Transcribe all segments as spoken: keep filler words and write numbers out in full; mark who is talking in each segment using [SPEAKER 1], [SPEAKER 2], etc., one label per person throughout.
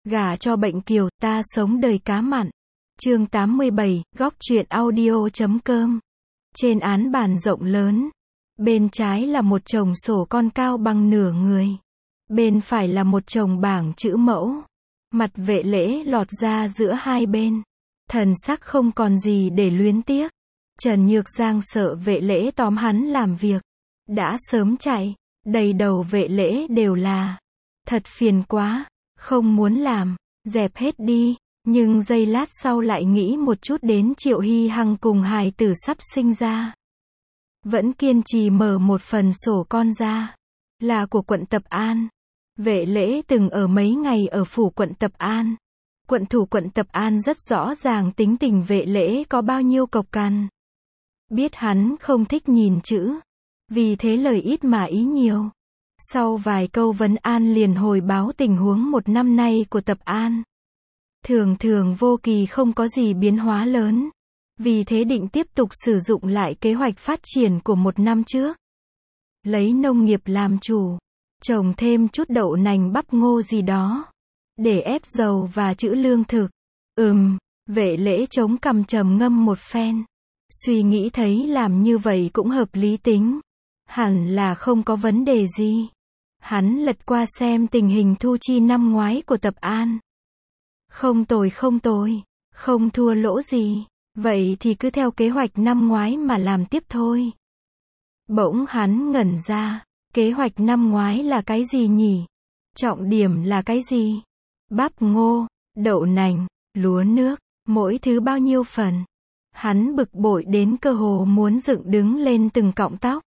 [SPEAKER 1] Gả cho bệnh kiều, ta sống đời cá mặn. Chương tám mươi bảy, góc truyện audio chấm com. Trên án bàn rộng lớn, bên trái là một chồng sổ con cao bằng nửa người. Bên phải là một chồng bảng chữ mẫu. Mặt Vệ Lễ lọt ra giữa hai bên. Thần sắc không còn gì để luyến tiếc. Trần Nhược Giang sợ Vệ Lễ tóm hắn làm việc. Đã sớm chạy. Đầy đầu Vệ Lễ đều là. Thật phiền quá. Không muốn làm. Dẹp hết đi. Nhưng giây lát sau lại nghĩ một chút đến Triệu Hy Hằng cùng hài tử sắp sinh ra. Vẫn kiên trì mở một phần sổ con ra. Là của quận Tập An. Vệ Lễ từng ở mấy ngày ở phủ quận Tập An. Quận thủ quận Tập An rất rõ ràng tính tình Vệ Lễ có bao nhiêu cộc cằn. Biết hắn không thích nhìn chữ. Vì thế lời ít mà ý nhiều. Sau vài câu vấn an liền hồi báo tình huống một năm nay của Tập An. Thường thường vô kỳ không có gì biến hóa lớn. Vì thế định tiếp tục sử dụng lại kế hoạch phát triển của một năm trước. Lấy nông nghiệp làm chủ. Trồng thêm chút đậu nành bắp ngô gì đó. Để ép dầu và trữ lương thực. Ừm, Vệ Lễ chống cằm trầm ngâm một phen. Suy nghĩ thấy làm như vậy cũng hợp lý tính. Hẳn là không có vấn đề gì. Hắn lật qua xem tình hình thu chi năm ngoái của Tập An. Không tồi không tồi. Không thua lỗ gì. Vậy thì cứ theo kế hoạch năm ngoái mà làm tiếp thôi. Bỗng hắn ngẩn ra. Kế hoạch năm ngoái là cái gì nhỉ? Trọng điểm là cái gì? Bắp ngô, đậu nành, lúa nước, mỗi thứ bao nhiêu phần? Hắn bực bội đến cơ hồ muốn dựng đứng lên từng cọng tóc.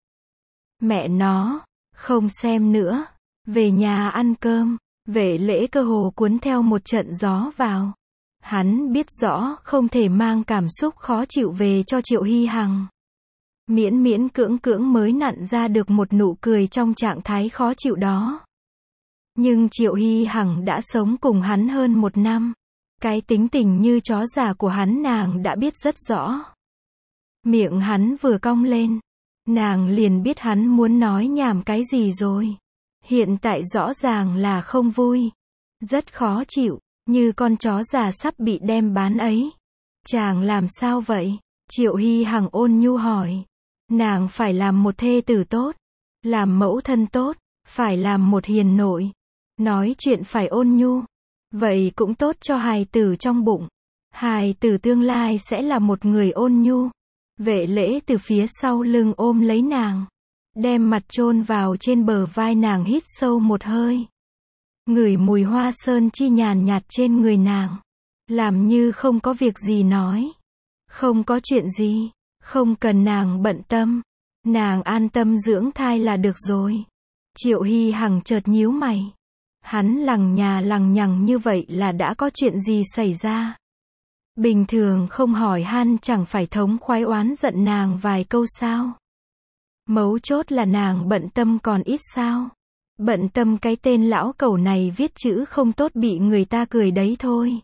[SPEAKER 1] Mẹ nó, không xem nữa. Về nhà ăn cơm. Vệ Lễ cơ hồ cuốn theo một trận gió vào. Hắn biết rõ không thể mang cảm xúc khó chịu về cho Triệu Hy Hằng. Miễn miễn cưỡng cưỡng mới nặn ra được một nụ cười trong trạng thái khó chịu đó. Nhưng Triệu Hy Hằng đã sống cùng hắn hơn một năm. Cái tính tình như chó già của hắn nàng đã biết rất rõ. Miệng hắn vừa cong lên. Nàng liền biết hắn muốn nói nhảm cái gì rồi. Hiện tại rõ ràng là không vui. Rất khó chịu, như con chó già sắp bị đem bán ấy. Chàng làm sao vậy? Triệu Hy Hằng ôn nhu hỏi. Nàng phải làm một thê tử tốt. Làm mẫu thân tốt. Phải làm một hiền nội. Nói chuyện phải ôn nhu. Vậy cũng tốt cho hài tử trong bụng. Hài tử tương lai sẽ là một người ôn nhu. Vệ Lễ từ phía sau lưng ôm lấy nàng. Đem mặt chôn vào trên bờ vai nàng, hít sâu một hơi. Ngửi mùi hoa sơn chi nhàn nhạt trên người nàng. Làm như không có việc gì nói. Không có chuyện gì. Không cần nàng bận tâm. Nàng an tâm dưỡng thai là được rồi. Triệu Hy Hằng chợt nhíu mày. Hắn lằng nhà lằng nhằng như vậy là đã có chuyện gì xảy ra? Bình thường không hỏi han chẳng phải thống khoái oán giận nàng vài câu sao? Mấu chốt là nàng bận tâm còn ít sao? Bận tâm cái tên lão cẩu này viết chữ không tốt bị người ta cười đấy thôi.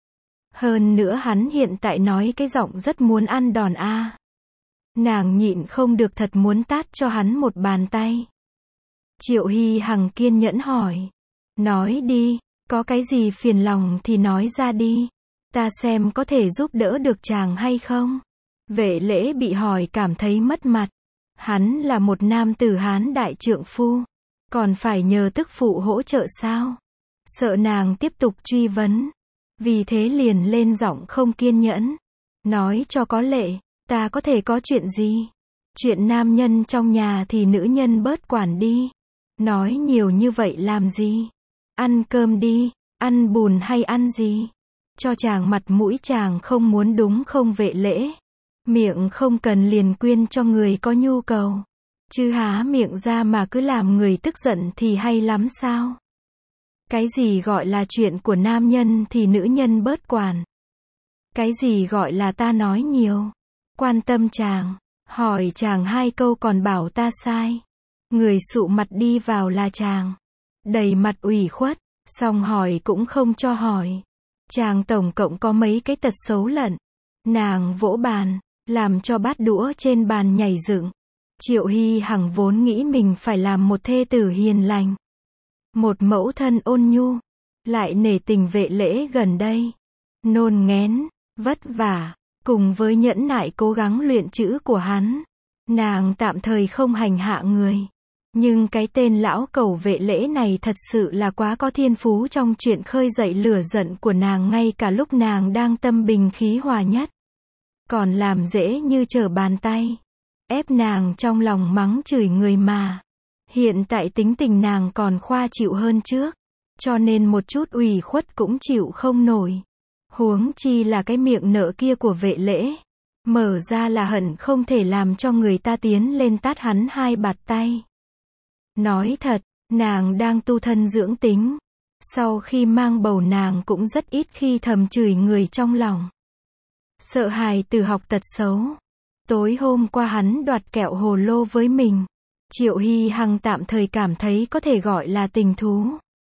[SPEAKER 1] Hơn nữa hắn hiện tại nói cái giọng rất muốn ăn đòn a. À. Nàng nhịn không được thật muốn tát cho hắn một bàn tay. Triệu Hy Hằng kiên nhẫn hỏi. Nói đi, có cái gì phiền lòng thì nói ra đi. Ta xem có thể giúp đỡ được chàng hay không. Vệ Lễ bị hỏi cảm thấy mất mặt. Hắn là một nam tử Hán đại trượng phu. Còn phải nhờ tức phụ hỗ trợ sao? Sợ nàng tiếp tục truy vấn. Vì thế liền lên giọng không kiên nhẫn. Nói cho có lệ, ta có thể có chuyện gì? Chuyện nam nhân trong nhà thì nữ nhân bớt quản đi. Nói nhiều như vậy làm gì? Ăn cơm đi, ăn bùn hay ăn gì? Cho chàng mặt mũi chàng không muốn đúng không Vệ Lễ? Miệng không cần liền quyên cho người có nhu cầu. Chứ há miệng ra mà cứ làm người tức giận thì hay lắm sao? Cái gì gọi là chuyện của nam nhân thì nữ nhân bớt quản? Cái gì gọi là ta nói nhiều? Quan tâm chàng, hỏi chàng hai câu còn bảo ta sai. Người sụ mặt đi vào là chàng. Đầy mặt ủy khuất, xong hỏi cũng không cho hỏi. Chàng tổng cộng có mấy cái tật xấu lận. Nàng vỗ bàn, làm cho bát đũa trên bàn nhảy dựng. Triệu Hy Hằng vốn nghĩ mình phải làm một thê tử hiền lành. Một mẫu thân ôn nhu. lại nể tình Vệ Lễ gần đây. Nôn nghén, vất vả, cùng với nhẫn nại cố gắng luyện chữ của hắn. Nàng tạm thời không hành hạ người. Nhưng cái tên lão cẩu Vệ Lễ này thật sự là quá có thiên phú trong chuyện khơi dậy lửa giận của nàng ngay cả lúc nàng đang tâm bình khí hòa nhất. Còn làm dễ như trở bàn tay. Ép nàng trong lòng mắng chửi người mà. Hiện tại tính tình nàng còn khoa chịu hơn trước. Cho nên một chút ủy khuất cũng chịu không nổi. Huống chi là cái miệng nợ kia của Vệ Lễ. Mở ra là hận không thể làm cho người ta tiến lên tát hắn hai bạt tay. Nói thật, nàng đang tu thân dưỡng tính. Sau khi mang bầu nàng cũng rất ít khi thầm chửi người trong lòng. Sợ hài từ học tật xấu. Tối hôm qua hắn đoạt kẹo hồ lô với mình. Triệu Hy Hằng tạm thời cảm thấy có thể gọi là tình thú.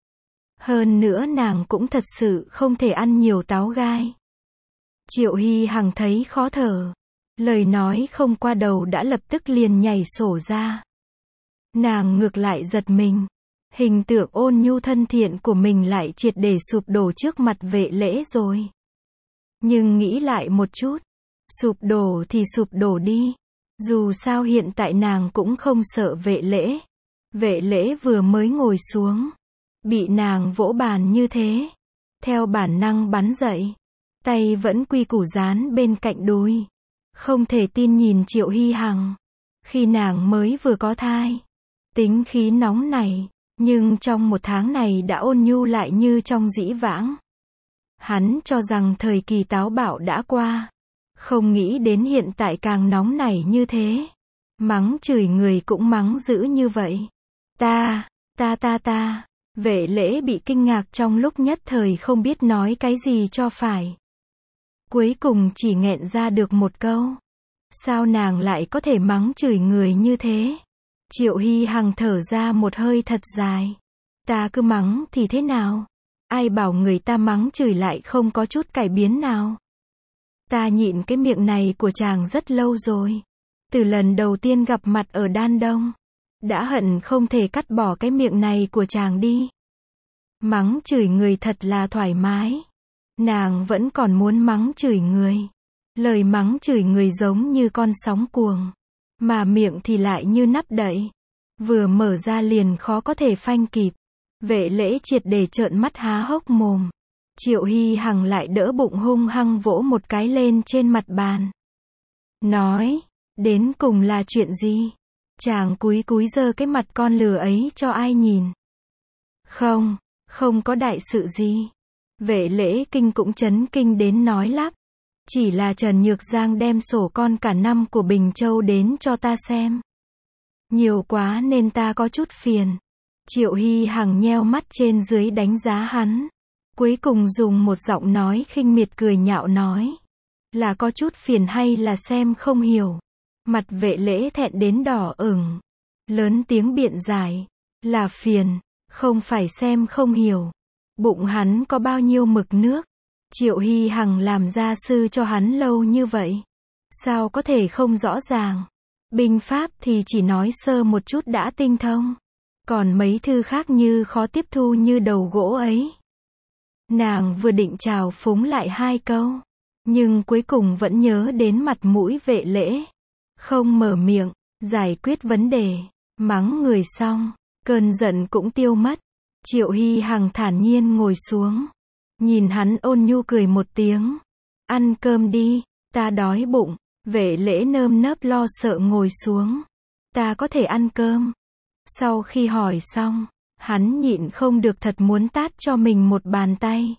[SPEAKER 1] Hơn nữa nàng cũng thật sự không thể ăn nhiều táo gai. Triệu Hy Hằng thấy khó thở. Lời nói không qua đầu đã lập tức liền nhảy sổ ra. Nàng ngược lại giật mình. Hình tượng ôn nhu thân thiện của mình lại triệt để sụp đổ trước mặt Vệ Lễ rồi. Nhưng nghĩ lại một chút. Sụp đổ thì sụp đổ đi. Dù sao hiện tại nàng cũng không sợ Vệ Lễ. Vệ Lễ vừa mới ngồi xuống. Bị nàng vỗ bàn như thế. Theo bản năng bắn dậy. Tay vẫn quy củ dán bên cạnh đùi. Không thể tin nhìn Triệu Hy Hằng. Khi nàng mới vừa có thai. Tính khí nóng này. Nhưng trong một tháng này đã ôn nhu lại như trong dĩ vãng. Hắn cho rằng thời kỳ táo bạo đã qua. Không nghĩ đến hiện tại càng nóng nảy như thế. Mắng chửi người cũng mắng dữ như vậy. Ta, ta ta ta. Vệ Lễ bị kinh ngạc trong lúc nhất thời không biết nói cái gì cho phải. Cuối cùng chỉ nghẹn ra được một câu. Sao nàng lại có thể mắng chửi người như thế? Triệu Hy Hằng thở ra một hơi thật dài. Ta cứ mắng thì thế nào? Ai bảo người ta mắng chửi lại không có chút cải biến nào? Ta nhịn cái miệng này của chàng rất lâu rồi. Từ lần đầu tiên gặp mặt ở Đan Đông. Đã hận không thể cắt bỏ cái miệng này của chàng đi. Mắng chửi người thật là thoải mái. Nàng vẫn còn muốn mắng chửi người. Lời mắng chửi người giống như con sóng cuồng. Mà miệng thì lại như nắp đậy. Vừa mở ra liền khó có thể phanh kịp. Vệ Lễ triệt để trợn mắt há hốc mồm. Triệu Hy Hằng lại đỡ bụng hung hăng vỗ một cái lên trên mặt bàn. Nói, đến cùng là chuyện gì? Chàng cúi cúi giơ cái mặt con lừa ấy cho ai nhìn? Không, không có đại sự gì. Vệ Lễ kinh cũng chấn kinh đến nói lắp. Chỉ là Trần Nhược Giang đem sổ con cả năm của Bình Châu đến cho ta xem. Nhiều quá nên ta có chút phiền. Triệu Hy Hằng nheo mắt trên dưới đánh giá hắn. Cuối cùng dùng một giọng nói khinh miệt cười nhạo nói. Là có chút phiền hay là xem không hiểu? Mặt Vệ Lễ thẹn đến đỏ ửng. Lớn tiếng biện giải. Là phiền, không phải xem không hiểu. Bụng hắn có bao nhiêu mực nước? Triệu Hy Hằng làm gia sư cho hắn lâu như vậy. Sao có thể không rõ ràng? Binh pháp thì chỉ nói sơ một chút đã tinh thông. Còn mấy thư khác như khó tiếp thu như đầu gỗ ấy. Nàng vừa định chào phúng lại hai câu. Nhưng cuối cùng vẫn nhớ đến mặt mũi Vệ Lễ. Không mở miệng, giải quyết vấn đề. Mắng người xong, cơn giận cũng tiêu mất. Triệu Hy Hằng thản nhiên ngồi xuống. Nhìn hắn ôn nhu cười một tiếng. Ăn cơm đi, ta đói bụng. Vệ Lễ nơm nớp lo sợ ngồi xuống. Ta có thể ăn cơm. Sau khi hỏi xong, hắn nhịn không được thật muốn tát cho mình một bàn tay.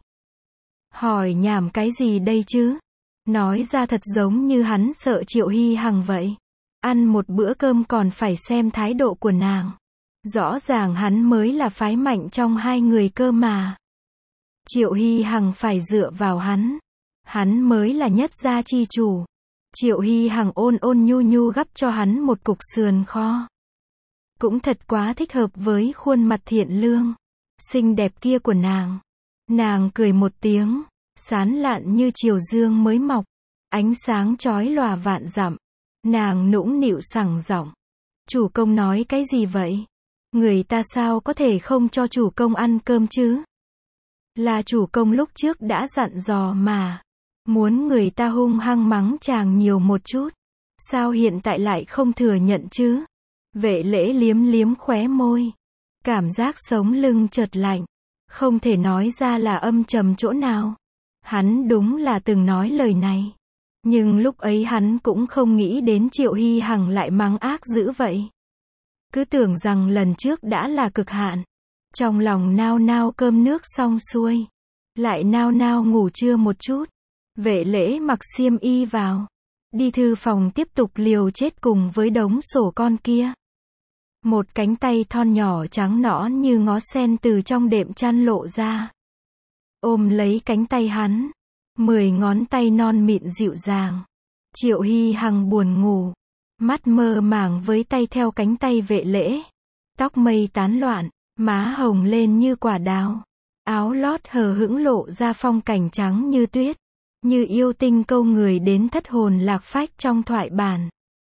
[SPEAKER 1] Hỏi nhảm cái gì đây chứ? Nói ra thật giống như hắn sợ Triệu Hy Hằng vậy. Ăn một bữa cơm còn phải xem thái độ của nàng. Rõ ràng hắn mới là phái mạnh trong hai người cơ mà. Triệu Hy Hằng phải dựa vào hắn. Hắn mới là nhất gia chi chủ. Triệu Hy Hằng ôn ôn nhu nhu gắp cho hắn một cục sườn kho. Cũng thật quá thích hợp với khuôn mặt thiện lương, xinh đẹp kia của nàng. Nàng cười một tiếng, sán lạn như chiều dương mới mọc, ánh sáng chói lòa vạn dặm. Nàng nũng nịu sẳng giọng. Chủ công nói cái gì vậy? Người ta sao có thể không cho chủ công ăn cơm chứ? Là chủ công lúc trước đã dặn dò mà. Muốn người ta hung hăng mắng chàng nhiều một chút. Sao hiện tại lại không thừa nhận chứ? Vệ lễ liếm liếm khóe môi. Cảm giác sống lưng chợt lạnh. Không thể nói ra là âm trầm chỗ nào. Hắn đúng là từng nói lời này. Nhưng lúc ấy hắn cũng không nghĩ đến Triệu Hy Hằng lại mắng ác dữ vậy. Cứ tưởng rằng lần trước đã là cực hạn. Trong lòng nao nao cơm nước xong xuôi. Lại nao nao ngủ trưa một chút. Vệ lễ mặc xiêm y vào. Đi thư phòng tiếp tục liều chết cùng với đống sổ con kia. Một cánh tay thon nhỏ trắng nõn như ngó sen từ trong đệm chăn lộ ra. Ôm lấy cánh tay hắn. Mười ngón tay non mịn dịu dàng. Triệu Hy Hằng buồn ngủ. Mắt mơ màng với tay theo cánh tay vệ lễ. Tóc mây tán loạn, má hồng lên như quả đào. Áo lót hờ hững lộ ra phong cảnh trắng như tuyết. Như yêu tinh câu người đến thất hồn lạc phách trong thoại bản.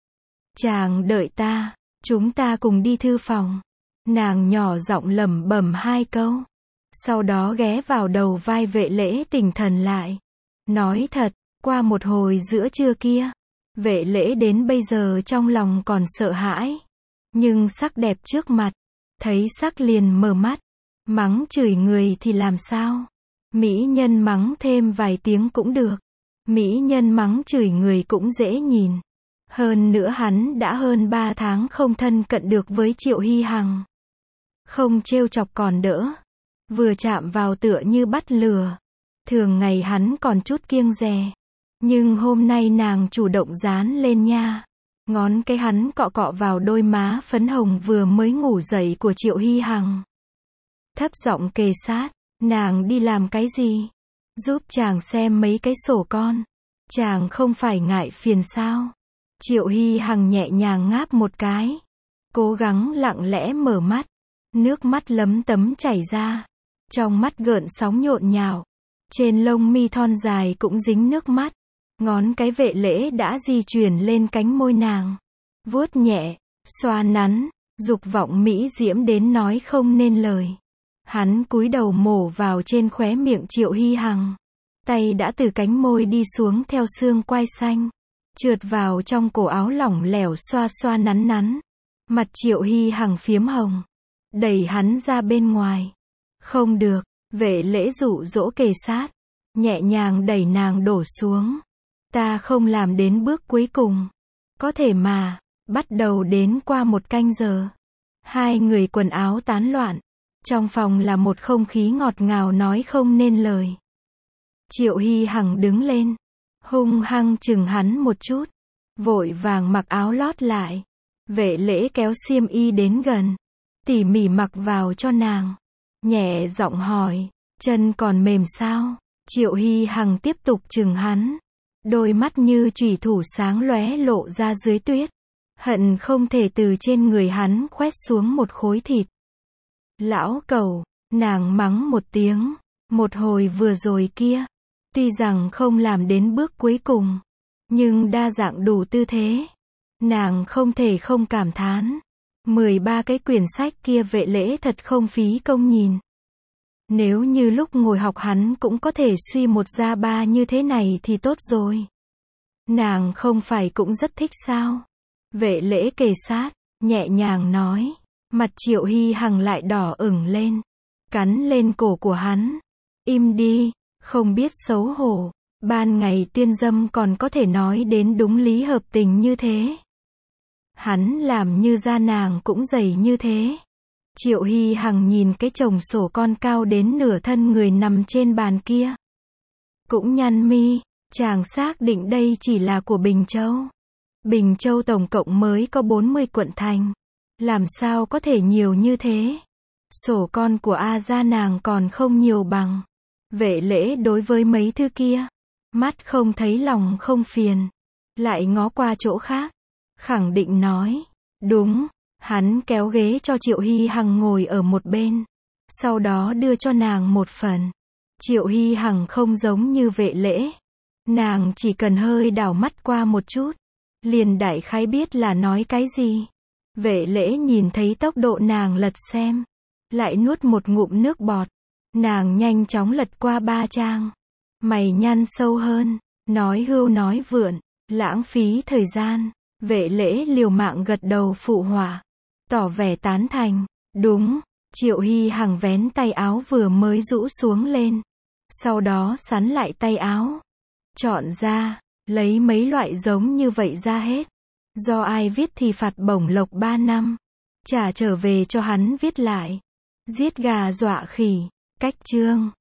[SPEAKER 1] Chàng đợi ta, chúng ta cùng đi thư phòng. Nàng nhỏ giọng lẩm bẩm hai câu. Sau đó ghé vào đầu vai vệ lễ tỉnh thần lại. Nói thật, qua một hồi giữa trưa kia, vệ lễ đến bây giờ trong lòng còn sợ hãi. Nhưng sắc đẹp trước mặt, thấy sắc liền mở mắt. Mắng chửi người thì làm sao? Mỹ nhân mắng thêm vài tiếng cũng được. Mỹ nhân mắng chửi người cũng dễ nhìn. Hơn nữa hắn đã hơn ba tháng không thân cận được với Triệu Hy Hằng. Không trêu chọc còn đỡ. Vừa chạm vào tựa như bắt lừa. Thường ngày hắn còn chút kiêng dè. Nhưng hôm nay nàng chủ động dán lên nha. Ngón cái hắn cọ cọ vào đôi má phấn hồng vừa mới ngủ dậy của Triệu Hy Hằng. Thấp giọng kề sát. Nàng đi làm cái gì? Giúp chàng xem mấy cái sổ con. Chàng không phải ngại phiền sao? Triệu Hy Hằng nhẹ nhàng ngáp một cái. Cố gắng lặng lẽ mở mắt. Nước mắt lấm tấm chảy ra. Trong mắt gợn sóng nhộn nhạo. Trên lông mi thon dài cũng dính nước mắt. Ngón cái vệ lễ đã di chuyển lên cánh môi nàng. Vuốt nhẹ, xoa nắn, dục vọng mỹ diễm đến nói không nên lời. Hắn cúi đầu mổ vào trên khóe miệng Triệu Hy Hằng. Tay đã từ cánh môi đi xuống theo xương quai xanh. Trượt vào trong cổ áo lỏng lẻo xoa xoa nắn nắn. Mặt Triệu Hy Hằng phiếm hồng. Đẩy hắn ra bên ngoài. Không được, vệ lễ dụ dỗ kề sát. Nhẹ nhàng đẩy nàng đổ xuống. Ta không làm đến bước cuối cùng. Có thể mà, bắt đầu đến qua một canh giờ. Hai người quần áo tán loạn. Trong phòng là một không khí ngọt ngào nói không nên lời. Triệu Hy Hằng đứng lên. Hung hăng chừng hắn một chút. Vội vàng mặc áo lót lại. Vệ lễ kéo xiêm y đến gần. Tỉ mỉ mặc vào cho nàng. Nhẹ giọng hỏi. Chân còn mềm sao? Triệu Hy Hằng tiếp tục chừng hắn. Đôi mắt như chủy thủ sáng lóe lộ ra dưới tuyết. Hận không thể từ trên người hắn khoét xuống một khối thịt. Lão cẩu, nàng mắng một tiếng. Một hồi vừa rồi kia. Tuy rằng không làm đến bước cuối cùng. Nhưng đa dạng đủ tư thế. Nàng không thể không cảm thán. mười ba cái quyển sách kia vệ lễ thật không phí công nhìn. Nếu như lúc ngồi học hắn cũng có thể suy một ra ba như thế này thì tốt rồi. Nàng không phải cũng rất thích sao? Vệ lễ kề sát, nhẹ nhàng nói. Mặt Triệu Hy Hằng lại đỏ ửng lên. Cắn lên cổ của hắn. Im đi, không biết xấu hổ. Ban ngày tuyên dâm còn có thể nói đến đúng lý hợp tình như thế. Hắn làm như da nàng cũng dày như thế. Triệu Hy Hằng nhìn cái chồng sổ con cao đến nửa thân người nằm trên bàn kia. Cũng nhăn mi, chàng xác định đây chỉ là của Bình Châu. Bình Châu tổng cộng mới có bốn mươi quận thành. Làm sao có thể nhiều như thế? Sổ con của A gia nàng còn không nhiều bằng. Vệ lễ đối với mấy thứ kia. Mắt không thấy lòng không phiền. Lại ngó qua chỗ khác. Khẳng định nói. Đúng. Hắn kéo ghế cho Triệu Hy Hằng ngồi ở một bên. Sau đó đưa cho nàng một phần. Triệu Hy Hằng không giống như vệ lễ. Nàng chỉ cần hơi đảo mắt qua một chút. Liền đại khái biết là nói cái gì. Vệ lễ nhìn thấy tốc độ nàng lật xem. Lại nuốt một ngụm nước bọt. Nàng nhanh chóng lật qua ba trang. Mày nhăn sâu hơn. Nói hưu nói vượn. Lãng phí thời gian. Vệ lễ liều mạng gật đầu phụ họa. Tỏ vẻ tán thành. Đúng. Triệu Hy Hằng vén tay áo vừa mới rũ xuống lên. Sau đó sắn lại tay áo. Chọn ra. Lấy mấy loại giống như vậy ra hết. Do ai viết thì phạt bổng lộc ba năm. Trả trở về cho hắn viết lại. Giết gà dọa khỉ. Cách chương.